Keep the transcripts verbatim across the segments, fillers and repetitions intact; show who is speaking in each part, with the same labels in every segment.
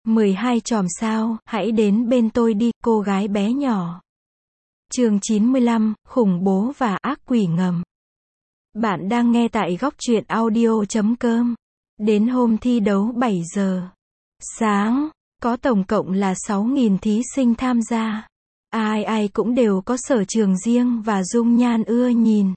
Speaker 1: mười hai chòm sao, hãy đến bên tôi đi, cô gái bé nhỏ. Chương chín mươi lăm, khủng bố và ác quỷ ngầm. Bạn đang nghe tại góc truyện audio chấm com. Đến hôm thi đấu bảy giờ sáng, có tổng cộng là sáu nghìn thí sinh tham gia. Ai ai cũng đều có sở trường riêng và dung nhan ưa nhìn.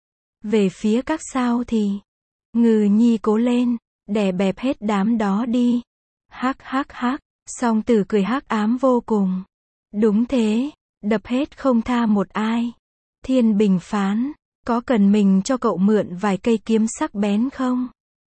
Speaker 1: Về phía các sao thì, Ngừ Nhi cố lên, đè bẹp hết đám đó đi. Hắc hắc hắc, Song Tử cười hắc ám vô cùng. Đúng thế, đập hết không tha một ai. Thiên Bình phán, có cần mình cho cậu mượn vài cây kiếm sắc bén không?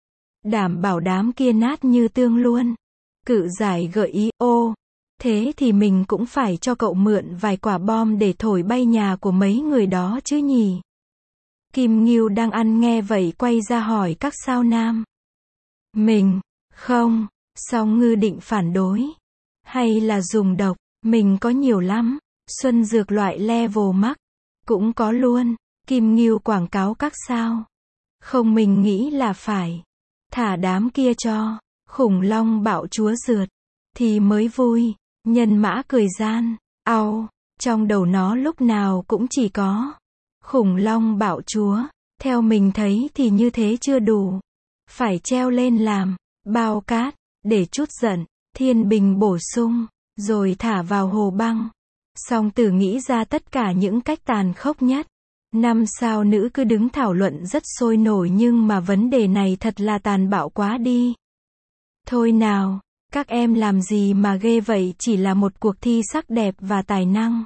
Speaker 1: Đảm bảo đám kia nát như tương luôn. Cự Giải gợi ý, ô, thế thì mình cũng phải cho cậu mượn vài quả bom để thổi bay nhà của mấy người đó chứ nhỉ? Kim Ngưu đang ăn nghe vậy quay ra hỏi các sao nam. Mình, không, Song Ngư định phản đối. Hay là dùng độc, mình có nhiều lắm. Xuân dược loại level max, cũng có luôn. Kim Ngưu quảng cáo các sao. Không, mình nghĩ là phải thả đám kia cho khủng long bạo chúa rượt thì mới vui. Nhân Mã cười gian, au, trong đầu nó lúc nào cũng chỉ có khủng long bạo chúa. Theo mình thấy thì như thế chưa đủ. Phải treo lên làm bao cát, để chút giận. Thiên Bình bổ sung, rồi thả vào hồ băng. Song Tử nghĩ ra tất cả những cách tàn khốc nhất. Năm sao nữ cứ đứng thảo luận rất sôi nổi, nhưng mà vấn đề này thật là tàn bạo quá đi. Thôi nào, các em làm gì mà ghê vậy, chỉ là một cuộc thi sắc đẹp và tài năng.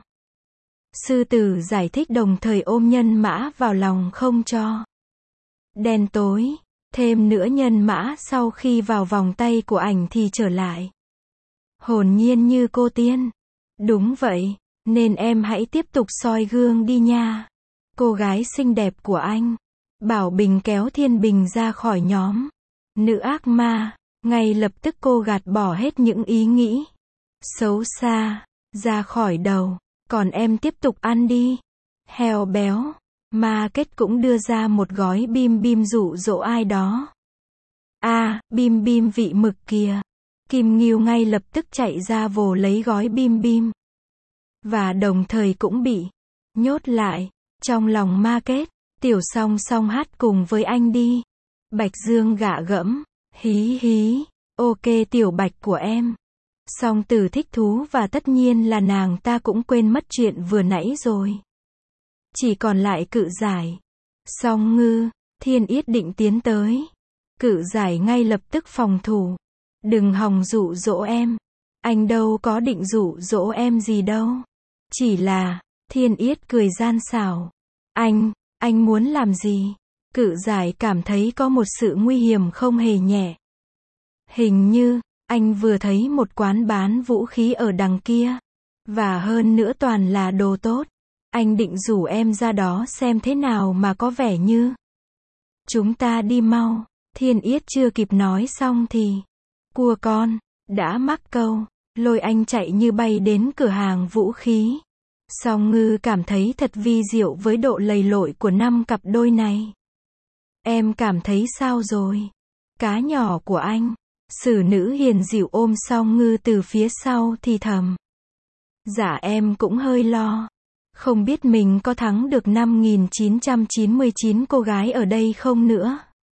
Speaker 1: Sư Tử giải thích đồng thời ôm Nhân Mã vào lòng không cho đen tối. Thêm nữa, Nhân Mã sau khi vào vòng tay của ảnh thì trở lại hồn nhiên như cô tiên. Đúng vậy, nên em hãy tiếp tục soi gương đi nha, cô gái xinh đẹp của anh. Bảo Bình kéo Thiên Bình ra khỏi nhóm nữ ác ma. Ngay lập tức cô gạt bỏ hết những ý nghĩ xấu xa ra khỏi đầu. Còn em tiếp tục ăn đi, heo béo. Ma Kết cũng đưa ra một gói bim bim dụ dỗ ai đó. À, bim bim vị mực kìa. Kim Ngưu ngay lập tức chạy ra vồ lấy gói bim bim. Và đồng thời cũng bị nhốt lại trong lòng Ma Kết. Tiểu Song Song hát cùng với anh đi. Bạch Dương gạ gẫm, hí hí, ok tiểu Bạch của em. Song Tử thích thú và tất nhiên là nàng ta cũng quên mất chuyện vừa nãy rồi. Chỉ còn lại Cự Giải, Song Ngư, Thiên Yết định tiến tới. Cự Giải ngay lập tức phòng thủ. Đừng hòng dụ dỗ em. Anh đâu có định dụ dỗ em gì đâu. Chỉ là, Thiên Yết cười gian xảo. Anh, anh muốn làm gì? Cự Giải cảm thấy có một sự nguy hiểm không hề nhẹ. Hình như, anh vừa thấy một quán bán vũ khí ở đằng kia. Và hơn nữa toàn là đồ tốt. Anh định rủ em ra đó xem thế nào mà có vẻ như. Chúng ta đi mau. Thiên Yết chưa kịp nói xong thì cua con đã mắc câu, lôi anh chạy như bay đến cửa hàng vũ khí. Song Ngư cảm thấy thật vi diệu với độ lầy lội của năm cặp đôi này. Em cảm thấy sao rồi? Cá nhỏ của anh. Sử nữ hiền dịu ôm Song Ngư từ phía sau thì thầm. Dạ em cũng hơi lo. Không biết mình có thắng được năm nghìn chín trăm chín mươi chín cô gái ở đây không nữa.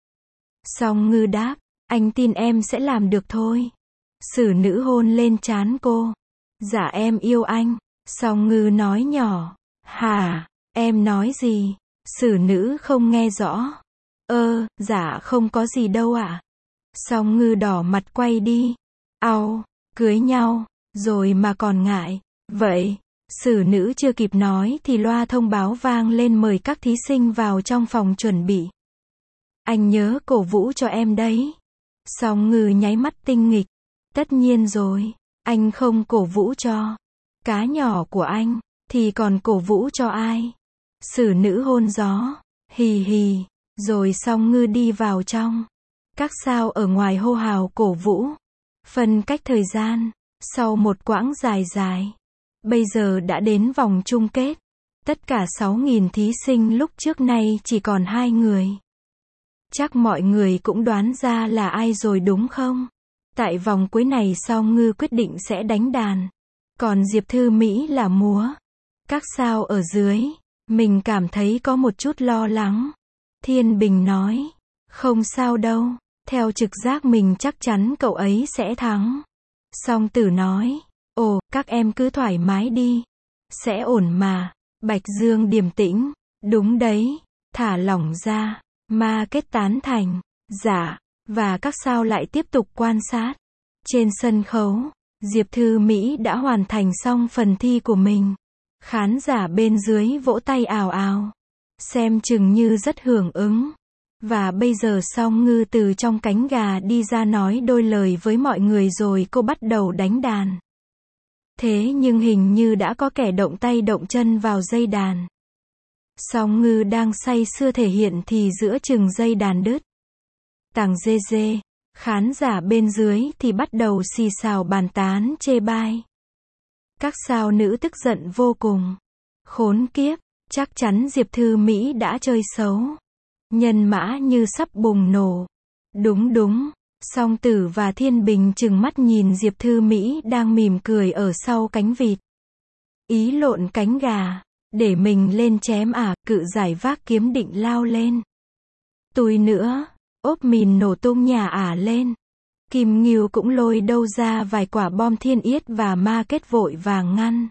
Speaker 1: Song Ngư đáp, anh tin em sẽ làm được thôi. Sử nữ hôn lên trán cô. Dạ em yêu anh. Song Ngư nói nhỏ. Hả, em nói gì? Sử nữ không nghe rõ. Ơ, dạ không có gì đâu ạ. Song Ngư đỏ mặt quay đi. Au, cưới nhau, rồi mà còn ngại. Vậy, Sử nữ chưa kịp nói thì loa thông báo vang lên mời các thí sinh vào trong phòng chuẩn bị. Anh nhớ cổ vũ cho em đấy. Song Ngư nháy mắt tinh nghịch. Tất nhiên rồi, anh không cổ vũ cho cá nhỏ của anh, thì còn cổ vũ cho ai? Sử nữ hôn gió, hì hì, rồi Song Ngư đi vào trong. Các sao ở ngoài hô hào cổ vũ. Phân cách thời gian, sau một quãng dài dài, bây giờ đã đến vòng chung kết. Tất cả sáu nghìn thí sinh lúc trước nay chỉ còn hai người. Chắc mọi người cũng đoán ra là ai rồi đúng không? Tại vòng cuối này Sao Ngư quyết định sẽ đánh đàn. Còn Diệp Thư Mỹ là múa. Các sao ở dưới, mình cảm thấy có một chút lo lắng. Thiên Bình nói, không sao đâu, theo trực giác mình chắc chắn cậu ấy sẽ thắng. Song Tử nói, ồ, các em cứ thoải mái đi. Sẽ ổn mà. Bạch Dương điềm tĩnh, đúng đấy, thả lỏng ra. Ma Kết tán thành, dạ, và các sao lại tiếp tục quan sát. Trên sân khấu, Diệp Thư Mỹ đã hoàn thành xong phần thi của mình. Khán giả bên dưới vỗ tay ào ào, xem chừng như rất hưởng ứng. Và bây giờ Song Ngư từ trong cánh gà đi ra nói đôi lời với mọi người rồi cô bắt đầu đánh đàn. Thế nhưng hình như đã có kẻ động tay động chân vào dây đàn. Song Ngư đang say sưa thể hiện thì giữa chừng dây đàn đứt. Tàng dê dê, khán giả bên dưới thì bắt đầu xì xào bàn tán chê bai. Các sao nữ tức giận vô cùng. Khốn kiếp, chắc chắn Diệp Thư Mỹ đã chơi xấu. Nhân mã như sắp bùng nổ. Đúng đúng, Song Tử và Thiên Bình trừng mắt nhìn Diệp Thư Mỹ đang mỉm cười ở sau cánh vịt. Ý lộn cánh gà, để mình lên chém à, cự giải vác kiếm định lao lên. Tui nữa, ốp mìn nổ tung nhà ả lên. Kim Ngưu cũng lôi đâu ra vài quả bom Thiên Yết và Ma Kết vội vàng ngăn.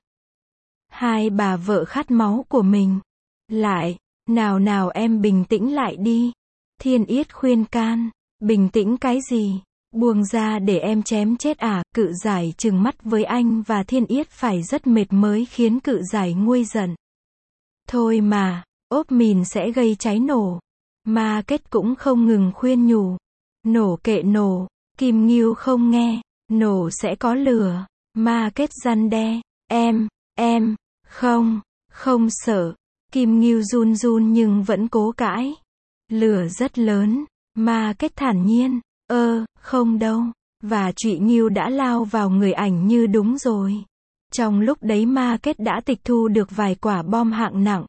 Speaker 1: Hai bà vợ khát máu của mình. Lại, nào nào em bình tĩnh lại đi. Thiên Yết khuyên can, bình tĩnh cái gì, buông ra để em chém chết à, cự giải trừng mắt với anh và Thiên Yết phải rất mệt mới khiến cự giải nguôi giận. Thôi mà, ốp mìn sẽ gây cháy nổ. Ma Kết cũng không ngừng khuyên nhủ. Nổ kệ nổ, Kim Ngưu không nghe, nổ sẽ có lửa. Ma Kết răn đe, em, em, không, không sợ. Kim Ngưu run run nhưng vẫn cố cãi. Lửa rất lớn, Ma Kết thản nhiên, ơ, không đâu. Và Trụy Ngưu đã lao vào người ảnh như đúng rồi. Trong lúc đấy Ma Kết đã tịch thu được vài quả bom hạng nặng.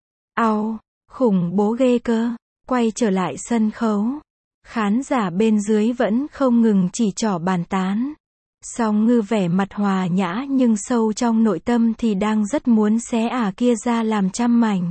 Speaker 1: Au, khủng bố ghê cơ. Quay trở lại sân khấu. Khán giả bên dưới vẫn không ngừng chỉ trỏ bàn tán. Song Ngư vẻ mặt hòa nhã nhưng sâu trong nội tâm thì đang rất muốn xé ả kia ra làm trăm mảnh.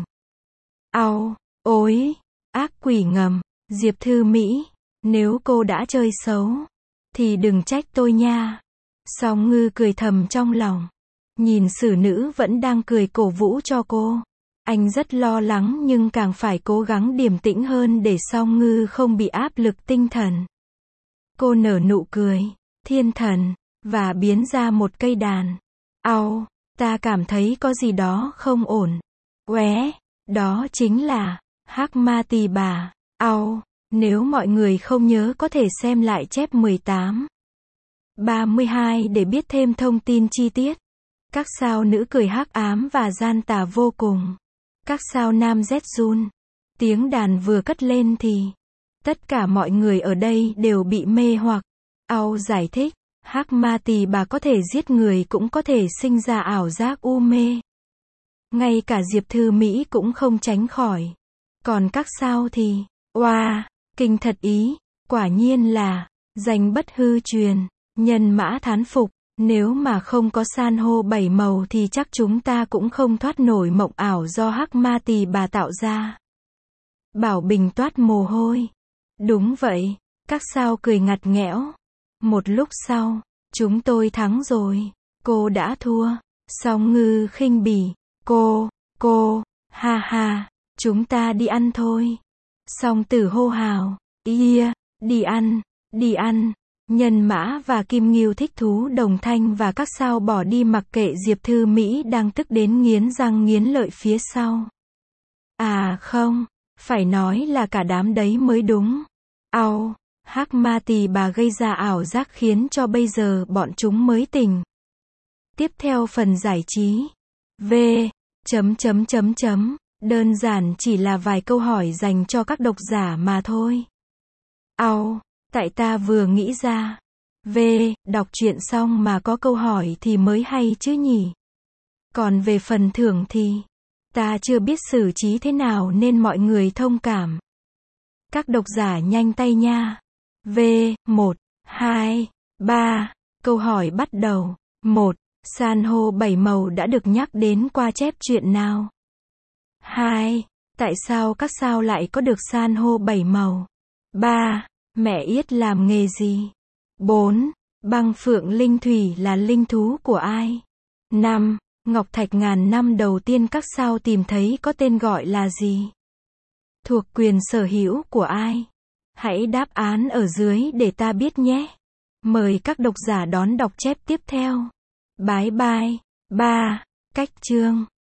Speaker 1: Au, ối, ác quỷ ngầm, Diệp Thư Mỹ, nếu cô đã chơi xấu, thì đừng trách tôi nha. Song Ngư cười thầm trong lòng. Nhìn xử nữ vẫn đang cười cổ vũ cho cô. Anh rất lo lắng nhưng càng phải cố gắng điềm tĩnh hơn để Song Ngư không bị áp lực tinh thần. Cô nở nụ cười, thiên thần, và biến ra một cây đàn. Au, ta cảm thấy có gì đó không ổn. Ué, đó chính là Hắc Ma Tỳ Bà. Au, nếu mọi người không nhớ có thể xem lại chép mười tám, ba mươi hai để biết thêm thông tin chi tiết. Các sao nữ cười hắc ám và gian tà vô cùng. Các sao nam rét run. Tiếng đàn vừa cất lên thì tất cả mọi người ở đây đều bị mê hoặc. Au giải thích, Hắc Ma Tỳ Bà có thể giết người cũng có thể sinh ra ảo giác u mê. Ngay cả Diệp Thư Mỹ cũng không tránh khỏi. Còn các sao thì, oa, wow, kinh thật ý, quả nhiên là danh bất hư truyền. Nhân mã thán phục, nếu mà không có san hô bảy màu thì chắc chúng ta cũng không thoát nổi mộng ảo do Hắc Ma Tỳ Bà tạo ra. Bảo Bình toát mồ hôi. Đúng vậy, các sao cười ngặt nghẽo. Một lúc sau, chúng tôi thắng rồi. Cô đã thua. Song Ngư khinh bỉ. Cô, cô, ha ha, chúng ta đi ăn thôi. Song Tử hô hào. Ia, đi ăn, đi ăn. Nhân mã và Kim Ngưu thích thú đồng thanh và các sao bỏ đi mặc kệ Diệp Thư Mỹ đang tức đến nghiến răng nghiến lợi phía sau. À không, phải nói là cả đám đấy mới đúng. Au, Hắc Ma Tỳ Bà gây ra ảo giác khiến cho bây giờ bọn chúng mới tỉnh. Tiếp theo phần giải trí. V. Chấm chấm chấm chấm. Đơn giản chỉ là vài câu hỏi dành cho các độc giả mà thôi. Au, tại ta vừa nghĩ ra. V. Đọc truyện xong mà có câu hỏi thì mới hay chứ nhỉ. Còn về phần thưởng thì ta chưa biết xử trí thế nào nên mọi người thông cảm. Các độc giả nhanh tay nha. V. một, hai, ba. Câu hỏi bắt đầu. một. San hô bảy màu đã được nhắc đến qua chép truyện nào? hai. Tại sao các sao lại có được san hô bảy màu? ba. Mẹ Yết làm nghề gì? bốn. Băng phượng linh thủy là linh thú của ai? năm. Ngọc thạch ngàn năm đầu tiên các sao tìm thấy có tên gọi là gì? Thuộc quyền sở hữu của ai? Hãy đáp án ở dưới để ta biết nhé. Mời các độc giả đón đọc chép tiếp theo. Bái bai. ba. Cách chương